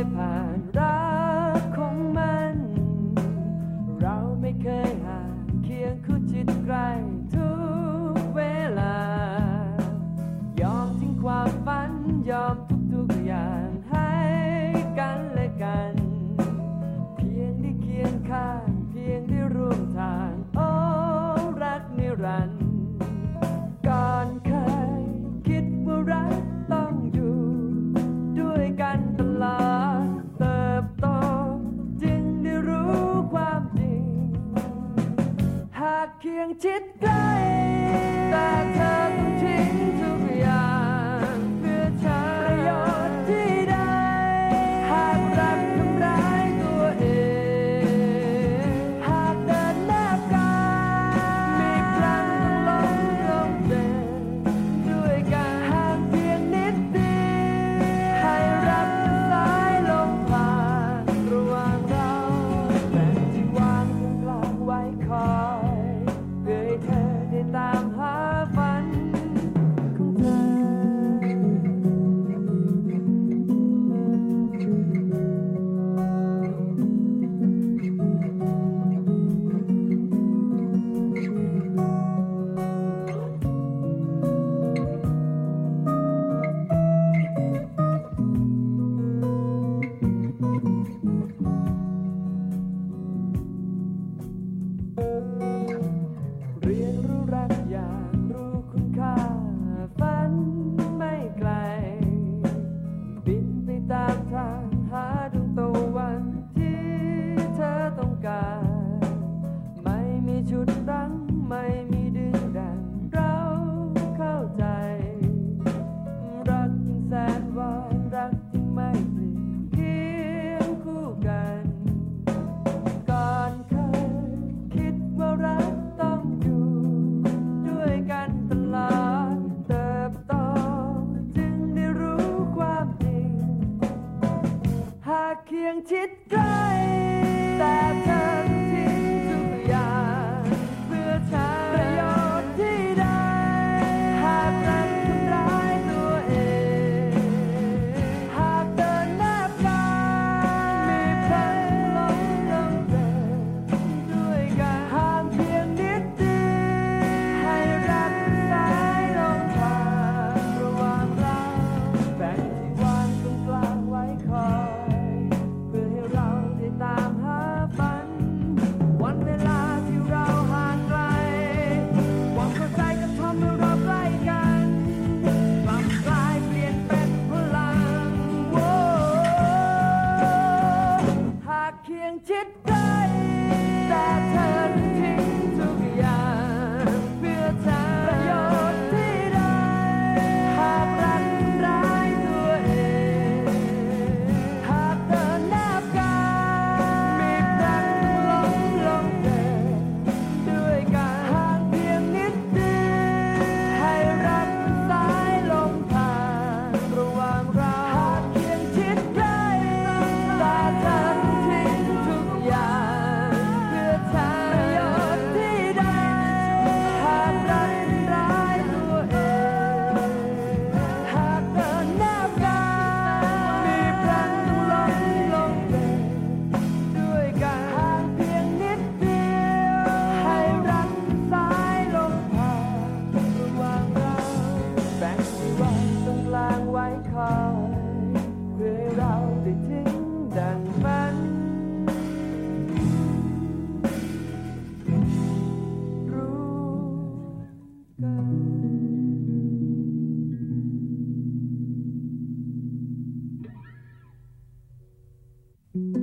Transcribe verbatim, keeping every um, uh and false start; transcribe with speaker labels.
Speaker 1: ผ่านรักของมันเราไม่เคยห่างเคียงคู่ชิดใกล้ทุกเวลายอมทิ้งความฝันยอมทุกๆอย่างให้กันและกันเพียงได้เคียงข้างเพียงได้ร่วมทางโอ้รักนิรันดร์ก่อนเคยคิดว่ารักต้องอยู่ด้วยกันตลอดเติบโตจึงได้รู้ความจริงหากเคียงชิดใกล้แต่เธอต้องทิ้งทุกอย่างเพื่อฉันประโยชน์ที่ได้หากรักทำร้ายตัวเองหากเดินแนบกายมีครั้งต้องล้มลงเจ็บด้วยกันห่างเพียงนิดเดียวให้รักเป็นสายลมผ่านระหว่างเราแบ่งที่วางตรงกลางไว้คอยเพื่อให้เธอได้ตามหาฝันของเธอเรียนรู้รักอย่างรู้คุณค่าฝันไม่ไกลบินไปตามทางหาดวงตะวันที่เธอต้องการไม่มีชุดรั้งไม่มีดึงดันเราเข้าใจรักจึงแสนหวานรักจึงไม่เปลี่ยนเคียงคู่กันก่อนเคยคิดว่ารักต้องอยู่ด้วยกันตลอดเติบโตจึงได้รู้ความจริงหากเคียงชิดใกล้แต่เธอทิ้งทุกอย่างเพื่อฉันประโยชน์ที่ได้หากรักทำร้ายตัวเองหากเดินแนบกายมีพลังล้มลงเจ็บด้วยกันห่างเพียงนิดเดียวให้รักเป็นสายลมผ่านระหว่างเราแบ่งที่วางตรงกลางไว้คอยเพื่อให้เราได้ตามหาฝันวันเวลาที่เราห่างไกลความเข้าใจก็ทำให้เราใกล้กันกลับกลายเปลี่ยนเป็นพลังโว้หากเคียงชิดใกล้แต่เธอทิ้งทุกอย่างเพื่อฉันประโยชน์ที่ได้หากรักทำร้ายตัวเองหากเดินแนบกายมีพลังล้มลงเจ็บด้วยกันห่างเพียงนิดเดียวให้รักเป็นสายลมผ่านระหว่างเราหากเคียงชิดใกล้แต่เธอทิ้งทุกอย่างเพื่อฉันประโยชน์ที่ได้หากรักทำร้ายตัวเองหากเดินแนบกายมีพลังต้องล้มลงเจ็บด้วยกันห่างเพียงนิดเดียวให้รักเป็นสายลมผ่านระหว่างเราแบ่งที่วางตรงกลางไว้คอยเพื่อให้เราได้ถึงดังฝันรู้กัน